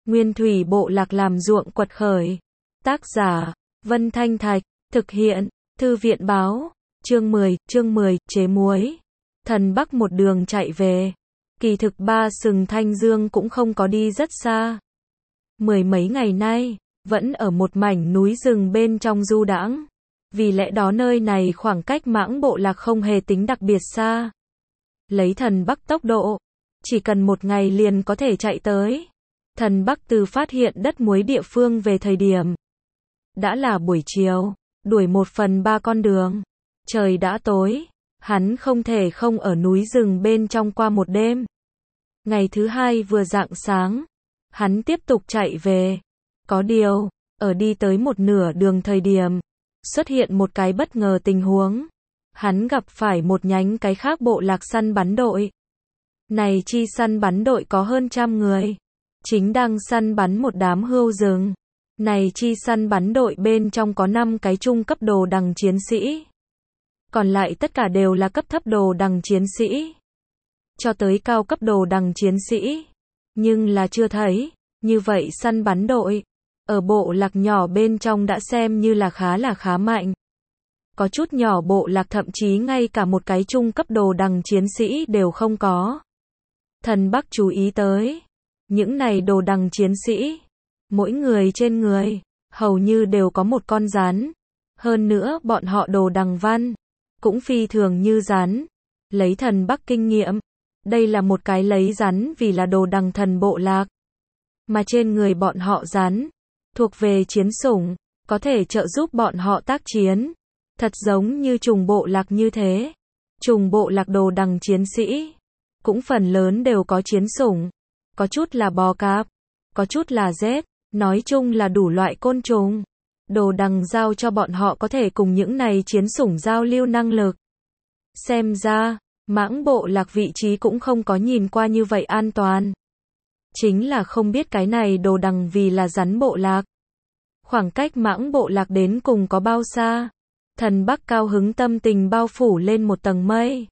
Nguyên thủy bộ lạc làm ruộng quật khởi. Tác giả, Vân Thanh Thạch, thực hiện, Thư viện báo, chương 10, chế muối. Thần Bắc một đường chạy về. Kỳ thực Ba Sừng Thanh Dương cũng không có đi rất xa. Mười mấy ngày nay, vẫn ở một mảnh núi rừng bên trong du đãng. Vì lẽ đó nơi này khoảng cách Mãng bộ lạc không hề tính đặc biệt xa. Lấy Thần Bắc tốc độ, chỉ cần một ngày liền có thể chạy tới. Thần Bắc từ phát hiện đất muối địa phương về thời điểm đã là buổi chiều, đuổi 1/3 con đường. Trời đã tối, hắn không thể không ở núi rừng bên trong qua một đêm. Ngày thứ hai vừa rạng sáng, hắn tiếp tục chạy về. Có điều, ở đi tới một nửa đường thời điểm, xuất hiện một cái bất ngờ tình huống. Hắn gặp phải một nhánh cái khác bộ lạc săn bắn đội. Này chi săn bắn đội có hơn 100 người, chính đang săn bắn một đám hươu rừng. Này chi săn bắn đội bên trong có 5 cái trung cấp đồ đằng chiến sĩ. Còn lại tất cả đều là cấp thấp đồ đằng chiến sĩ. Cho tới cao cấp đồ đằng chiến sĩ. Nhưng là chưa thấy. Như vậy săn bắn đội, ở bộ lạc nhỏ bên trong đã xem như là khá mạnh. Có chút nhỏ bộ lạc thậm chí ngay cả một cái trung cấp đồ đằng chiến sĩ đều không có. Thần Bắc chú ý tới. Những này đồ đằng chiến sĩ, mỗi người trên người, hầu như đều có một con rắn. Hơn nữa bọn họ đồ đằng văn, cũng phi thường như rắn. Lấy Thần Bắc kinh nghiệm, đây là một cái lấy rắn vì là đồ đằng thần bộ lạc. Mà trên người bọn họ rắn, thuộc về chiến sủng, có thể trợ giúp bọn họ tác chiến. Thật giống như trùng bộ lạc như thế. Trùng bộ lạc đồ đằng chiến sĩ, cũng phần lớn đều có chiến sủng. Có chút là bò cạp, có chút là rết, nói chung là đủ loại côn trùng. Đồ đằng giao cho bọn họ có thể cùng những này chiến sủng giao lưu năng lực. Xem ra, Mãng bộ lạc vị trí cũng không có nhìn qua như vậy an toàn. Chính là không biết cái này đồ đằng vì là rắn bộ lạc. Khoảng cách Mãng bộ lạc đến cùng có bao xa? Thần Bắc cao hứng tâm tình bao phủ lên một tầng mây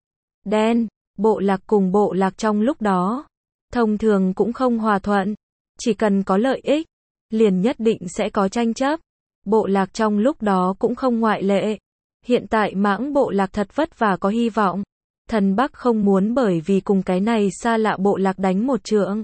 đen. Bộ lạc cùng bộ lạc trong lúc đó, thông thường cũng không hòa thuận. Chỉ cần có lợi ích, liền nhất định sẽ có tranh chấp. Bộ lạc trong lúc đó cũng không ngoại lệ. Hiện tại Mãng bộ lạc thật vất vả có hy vọng. Thần Bắc không muốn bởi vì cùng cái này xa lạ bộ lạc đánh một trượng.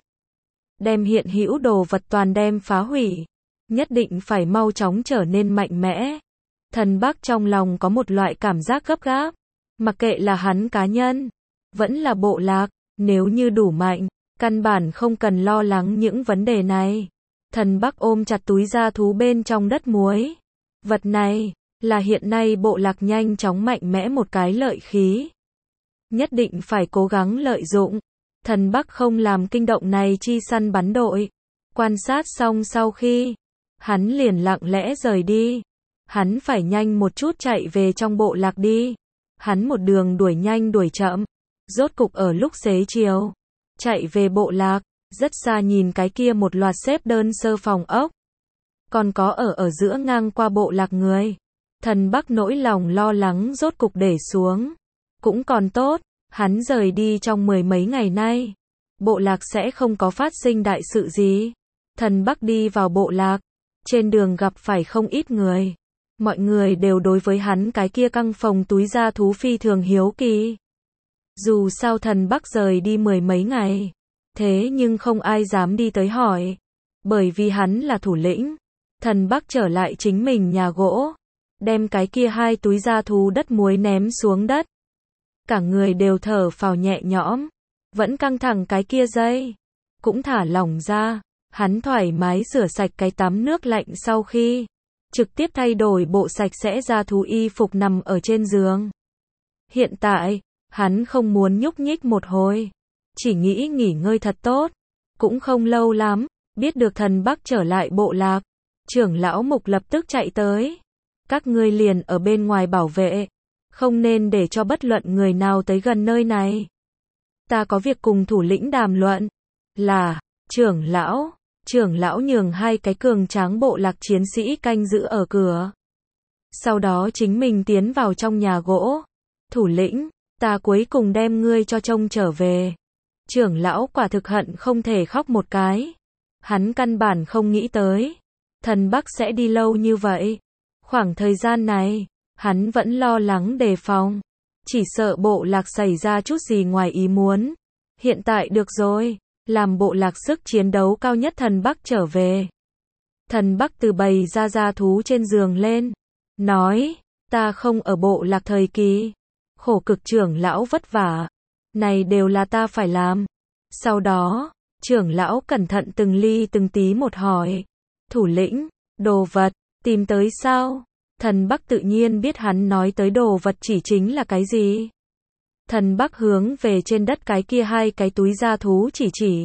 Đem hiện hữu đồ vật toàn đem phá hủy. Nhất định phải mau chóng trở nên mạnh mẽ. Thần Bắc trong lòng có một loại cảm giác gấp gáp. Mặc kệ là hắn cá nhân, vẫn là bộ lạc, nếu như đủ mạnh, căn bản không cần lo lắng những vấn đề này. Thần Bắc ôm chặt túi da thú bên trong đất muối. Vật này, là hiện nay bộ lạc nhanh chóng mạnh mẽ một cái lợi khí. Nhất định phải cố gắng lợi dụng. Thần Bắc không làm kinh động này chi săn bắn đội. Quan sát xong sau khi, hắn liền lặng lẽ rời đi. Hắn phải nhanh một chút chạy về trong bộ lạc đi. Hắn một đường đuổi nhanh đuổi chậm. Rốt cục ở lúc xế chiều, chạy về bộ lạc, rất xa nhìn cái kia một loạt xếp đơn sơ phòng ốc. Còn có ở giữa ngang qua bộ lạc người. Thần Bắc nỗi lòng lo lắng rốt cục để xuống. Cũng còn tốt, hắn rời đi trong 10 mấy ngày nay. Bộ lạc sẽ không có phát sinh đại sự gì. Thần Bắc đi vào bộ lạc. Trên đường gặp phải không ít người. Mọi người đều đối với hắn cái kia căng phòng túi da thú phi thường hiếu kỳ. Dù sao Thần Bắc rời đi 10 mấy ngày. Thế nhưng không ai dám đi tới hỏi. Bởi vì hắn là thủ lĩnh. Thần Bắc trở lại chính mình nhà gỗ. Đem cái kia 2 túi da thú đất muối ném xuống đất. Cả người đều thở phào nhẹ nhõm. Vẫn căng thẳng cái kia dây. Cũng thả lỏng ra. Hắn thoải mái rửa sạch cái tắm nước lạnh sau khi. Trực tiếp thay đổi bộ sạch sẽ da thú y phục nằm ở trên giường. Hiện tại, hắn không muốn nhúc nhích một hồi. Chỉ nghĩ nghỉ ngơi thật tốt. Cũng không lâu lắm, biết được Thần Bắc trở lại bộ lạc. Trưởng lão Mục lập tức chạy tới. Các ngươi liền ở bên ngoài bảo vệ. Không nên để cho bất luận người nào tới gần nơi này. Ta có việc cùng thủ lĩnh đàm luận. Là, trưởng lão nhường 2 cái cường tráng bộ lạc chiến sĩ canh giữ ở cửa. Sau đó chính mình tiến vào trong nhà gỗ. Thủ lĩnh, ta cuối cùng đem ngươi cho trông trở về. Trưởng lão quả thực hận không thể khóc một cái. Hắn căn bản không nghĩ tới, thần Bắc sẽ đi lâu như vậy. Khoảng thời gian này, hắn vẫn lo lắng đề phòng, chỉ sợ bộ lạc xảy ra chút gì ngoài ý muốn. Hiện tại được rồi, làm bộ lạc sức chiến đấu cao nhất thần Bắc trở về. Thần Bắc từ bầy ra thú trên giường lên, nói, ta không ở bộ lạc thời kỳ, khổ cực trưởng lão vất vả, này đều là ta phải làm. Sau đó, trưởng lão cẩn thận từng ly từng tí một hỏi, thủ lĩnh, đồ vật, tìm tới sao? Thần Bắc tự nhiên biết hắn nói tới đồ vật chỉ chính là cái gì. Thần Bắc hướng về trên đất cái kia 2 cái túi da thú chỉ.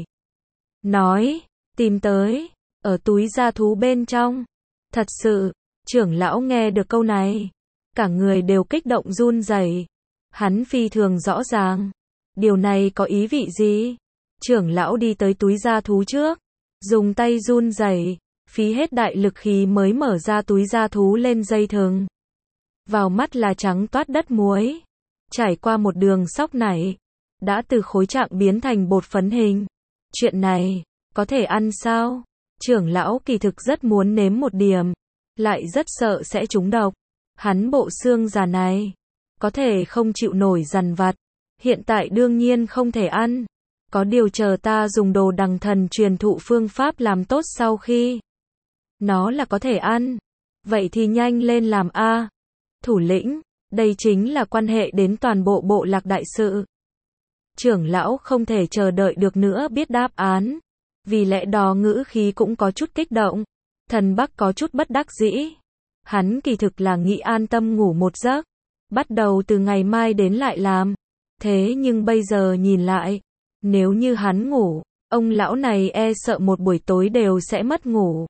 Nói, tìm tới, ở túi da thú bên trong. Thật sự, trưởng lão nghe được câu này, cả người đều kích động run rẩy. Hắn phi thường rõ ràng, điều này có ý vị gì? Trưởng lão đi tới túi da thú trước, dùng tay run rẩy, phí hết đại lực khí mới mở ra túi da thú lên dây thừng. Vào mắt là trắng toát đất muối, trải qua một đường xóc nảy, đã từ khối trạng biến thành bột phấn hình. Chuyện này, có thể ăn sao? Trưởng lão kỳ thực rất muốn nếm một điểm, lại rất sợ sẽ trúng độc. Hắn bộ xương già này, có thể không chịu nổi dằn vặt, hiện tại đương nhiên không thể ăn. Có điều chờ ta dùng đồ đằng thần truyền thụ phương pháp làm tốt sau khi nó là có thể ăn. Vậy thì nhanh lên làm a. Thủ lĩnh, đây chính là quan hệ đến toàn bộ bộ lạc đại sự. Trưởng lão không thể chờ đợi được nữa biết đáp án. Vì lẽ đó ngữ khí cũng có chút kích động. Thần Bắc có chút bất đắc dĩ. Hắn kỳ thực là nghĩ an tâm ngủ một giấc, bắt đầu từ ngày mai đến lại làm. Thế nhưng bây giờ nhìn lại, nếu như hắn ngủ, ông lão này e sợ một buổi tối đều sẽ mất ngủ.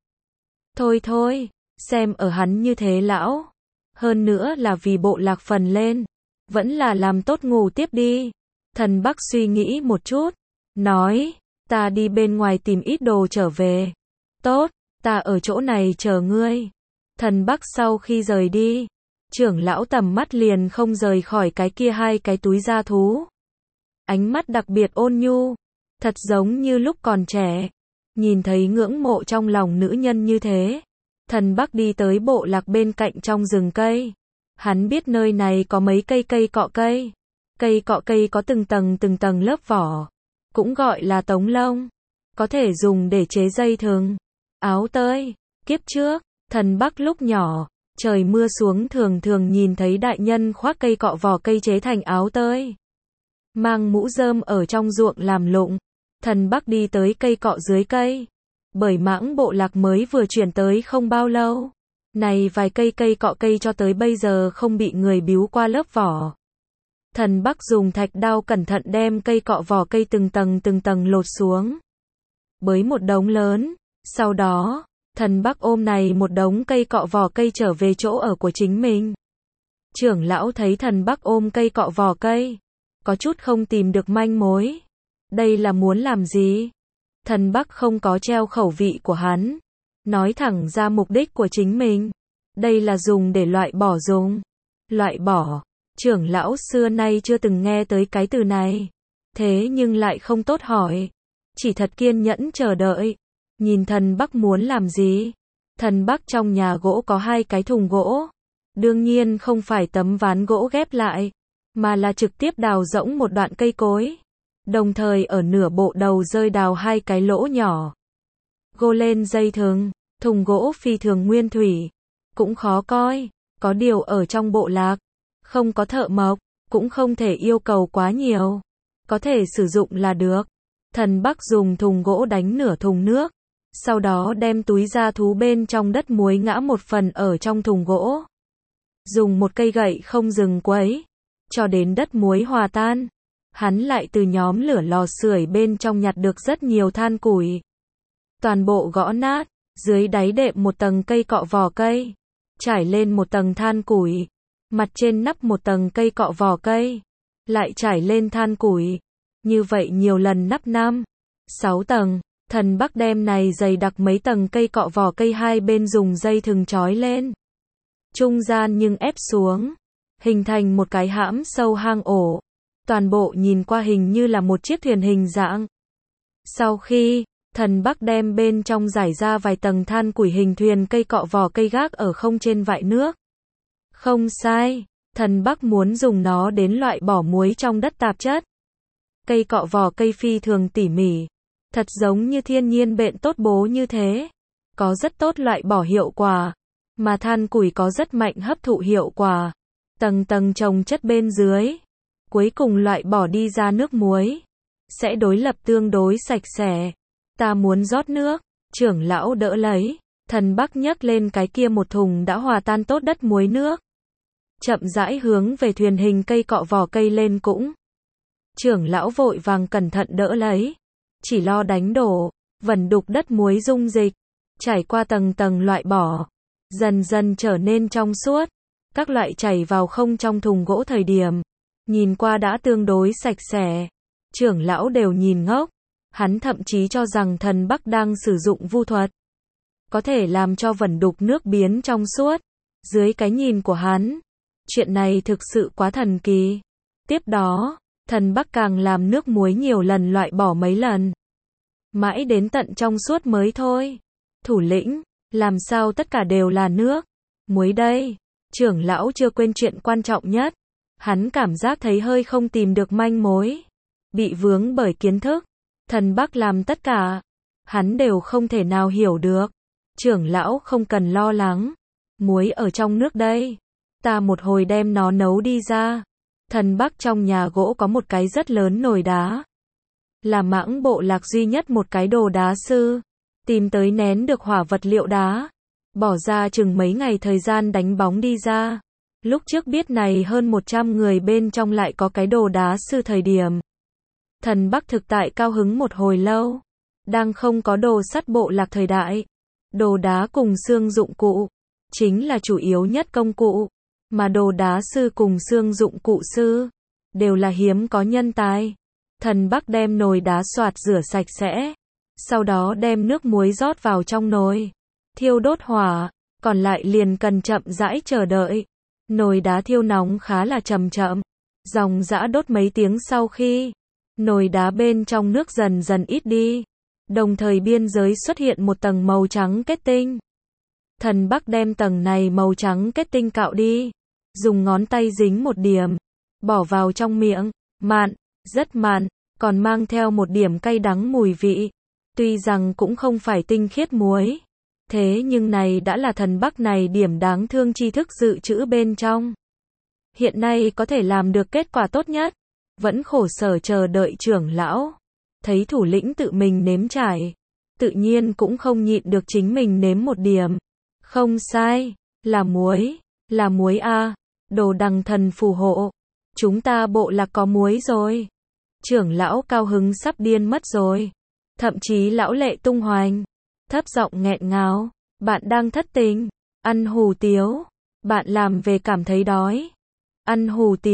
Thôi, xem ở hắn như thế lão. Hơn nữa là vì bộ lạc phần lên, vẫn là làm tốt ngủ tiếp đi. Thần Bắc suy nghĩ một chút, nói, ta đi bên ngoài tìm ít đồ trở về. Tốt, ta ở chỗ này chờ ngươi. Thần Bắc sau khi rời đi, trưởng lão tầm mắt liền không rời khỏi cái kia 2 cái túi da thú. Ánh mắt đặc biệt ôn nhu, thật giống như lúc còn trẻ. Nhìn thấy ngưỡng mộ trong lòng nữ nhân như thế, thần Bắc đi tới bộ lạc bên cạnh trong rừng cây. Hắn biết nơi này có mấy cây cọ cây. Cây cọ cây có từng tầng lớp vỏ, cũng gọi là tống lông, có thể dùng để chế dây thừng, áo tơi. Kiếp trước, thần Bắc lúc nhỏ, trời mưa xuống thường nhìn thấy đại nhân khoác cây cọ vỏ cây chế thành áo tơi, mang mũ rơm ở trong ruộng làm lụng. Thần Bắc đi tới cây cọ dưới cây, bởi mãng bộ lạc mới vừa chuyển tới không bao lâu. Này vài cây cọ cây cho tới bây giờ không bị người biếu qua lớp vỏ. Thần Bắc dùng thạch đao cẩn thận đem cây cọ vỏ cây từng tầng lột xuống, bới một đống lớn. Sau đó, thần Bắc ôm này một đống cây cọ vỏ cây trở về chỗ ở của chính mình. Trưởng lão thấy thần Bắc ôm cây cọ vỏ cây, có chút không tìm được manh mối. Đây là muốn làm gì? Thần Bắc không có treo khẩu vị của hắn, nói thẳng ra mục đích của chính mình. Đây là dùng để loại bỏ dùng. Loại bỏ. Trưởng lão xưa nay chưa từng nghe tới cái từ này. Thế nhưng lại không tốt hỏi. Chỉ thật kiên nhẫn chờ đợi. Nhìn thần Bắc muốn làm gì? Thần Bắc trong nhà gỗ có 2 cái thùng gỗ. Đương nhiên không phải tấm ván gỗ ghép lại, mà là trực tiếp đào rỗng một đoạn cây cối. Đồng thời ở nửa bộ đầu rơi đào 2 cái lỗ nhỏ. Gô lên dây thừng, thùng gỗ phi thường nguyên thủy, cũng khó coi. Có điều ở trong bộ lạc, không có thợ mộc, cũng không thể yêu cầu quá nhiều. Có thể sử dụng là được. Thần Bắc dùng thùng gỗ đánh nửa thùng nước. Sau đó đem túi da thú bên trong đất muối ngã một phần ở trong thùng gỗ. Dùng một cây gậy không dừng quấy, cho đến đất muối hòa tan. Hắn lại từ nhóm lửa lò sưởi bên trong nhặt được rất nhiều than củi. Toàn bộ gõ nát, dưới đáy đệm một tầng cây cọ vỏ cây, trải lên một tầng than củi, mặt trên nắp một tầng cây cọ vỏ cây, lại trải lên than củi. Như vậy nhiều lần nắp 5-6 tầng. Thần Bắc đem này dày đặc mấy tầng cây cọ vỏ cây hai bên dùng dây thừng trói lên. Trung gian nhưng ép xuống, hình thành một cái hãm sâu hang ổ. Toàn bộ nhìn qua hình như là một chiếc thuyền hình dạng. Sau khi Thần Bắc đem bên trong rải ra vài tầng than củi hình thuyền cây cọ vỏ cây gác ở không trên vại nước. Không sai, thần Bắc muốn dùng nó đến loại bỏ muối trong đất tạp chất. Cây cọ vỏ cây phi thường tỉ mỉ, thật giống như thiên nhiên bện tốt bố như thế. Có rất tốt loại bỏ hiệu quả, mà than củi có rất mạnh hấp thụ hiệu quả. Tầng tầng chồng chất bên dưới, cuối cùng loại bỏ đi ra nước muối, sẽ đối lập tương đối sạch sẽ. Ta muốn rót nước, trưởng lão đỡ lấy, thần Bắc nhấc lên cái kia một thùng đã hòa tan tốt đất muối nước. Chậm rãi hướng về thuyền hình cây cọ vỏ cây lên cũng. Trưởng lão vội vàng cẩn thận đỡ lấy, chỉ lo đánh đổ, vẩn đục đất muối dung dịch, trải qua tầng tầng loại bỏ, dần dần trở nên trong suốt. Các loại chảy vào không trong thùng gỗ thời điểm, nhìn qua đã tương đối sạch sẽ. Trưởng lão đều nhìn ngốc, hắn thậm chí cho rằng thần Bắc đang sử dụng vu thuật, có thể làm cho vẩn đục nước biến trong suốt. Dưới cái nhìn của hắn, chuyện này thực sự quá thần kỳ. Tiếp đó, thần Bắc càng làm nước muối nhiều lần loại bỏ mấy lần, mãi đến tận trong suốt mới thôi. Thủ lĩnh, làm sao tất cả đều là nước muối đây? Trưởng lão chưa quên chuyện quan trọng nhất. Hắn cảm giác thấy hơi không tìm được manh mối, bị vướng bởi kiến thức. Thần Bắc làm tất cả, hắn đều không thể nào hiểu được. Trưởng lão không cần lo lắng, muối ở trong nước đây, ta một hồi đem nó nấu đi ra. Thần Bắc trong nhà gỗ có một cái rất lớn nồi đá, là Mãng bộ lạc duy nhất một cái đồ đá sư tìm tới nén được hỏa vật liệu đá, bỏ ra chừng mấy ngày thời gian đánh bóng đi ra. Lúc trước biết này hơn 100 người bên trong lại có cái đồ đá sư thời điểm, thần Bắc thực tại cao hứng một hồi lâu. Đang không có đồ sắt bộ lạc thời đại, đồ đá cùng xương dụng cụ chính là chủ yếu nhất công cụ, mà đồ đá sư cùng xương dụng cụ sư đều là hiếm có nhân tài. Thần Bắc đem nồi đá xoạt rửa sạch sẽ, sau đó đem nước muối rót vào trong nồi, thiêu đốt hỏa, còn lại liền cần chậm rãi chờ đợi. Nồi đá thiêu nóng khá là chậm chậm, dòng dã đốt mấy tiếng sau khi nồi đá bên trong nước dần dần ít đi, đồng thời biên giới xuất hiện một tầng màu trắng kết tinh. Thần Bắc đem tầng này màu trắng kết tinh cạo đi, dùng ngón tay dính một điểm, bỏ vào trong miệng, mặn, rất mặn, còn mang theo một điểm cay đắng mùi vị. Tuy rằng cũng không phải tinh khiết muối, thế nhưng này đã là thần Bắc này điểm đáng thương tri thức dự trữ bên trong. Hiện nay có thể làm được kết quả tốt nhất, vẫn khổ sở chờ đợi trưởng lão. Thấy thủ lĩnh tự mình nếm trải, tự nhiên cũng không nhịn được chính mình nếm một điểm. Không sai, là muối a, đồ đằng thần phù hộ, chúng ta bộ lạc có muối rồi. Trưởng lão cao hứng sắp điên mất rồi, thậm chí lão lệ tung hoành, thấp giọng nghẹn ngào, bạn đang thất tình, ăn hủ tiếu, bạn làm về cảm thấy đói, ăn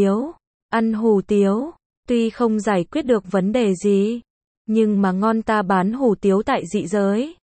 hủ tiếu, tuy không giải quyết được vấn đề gì, nhưng mà ngon, ta bán hủ tiếu tại dị giới,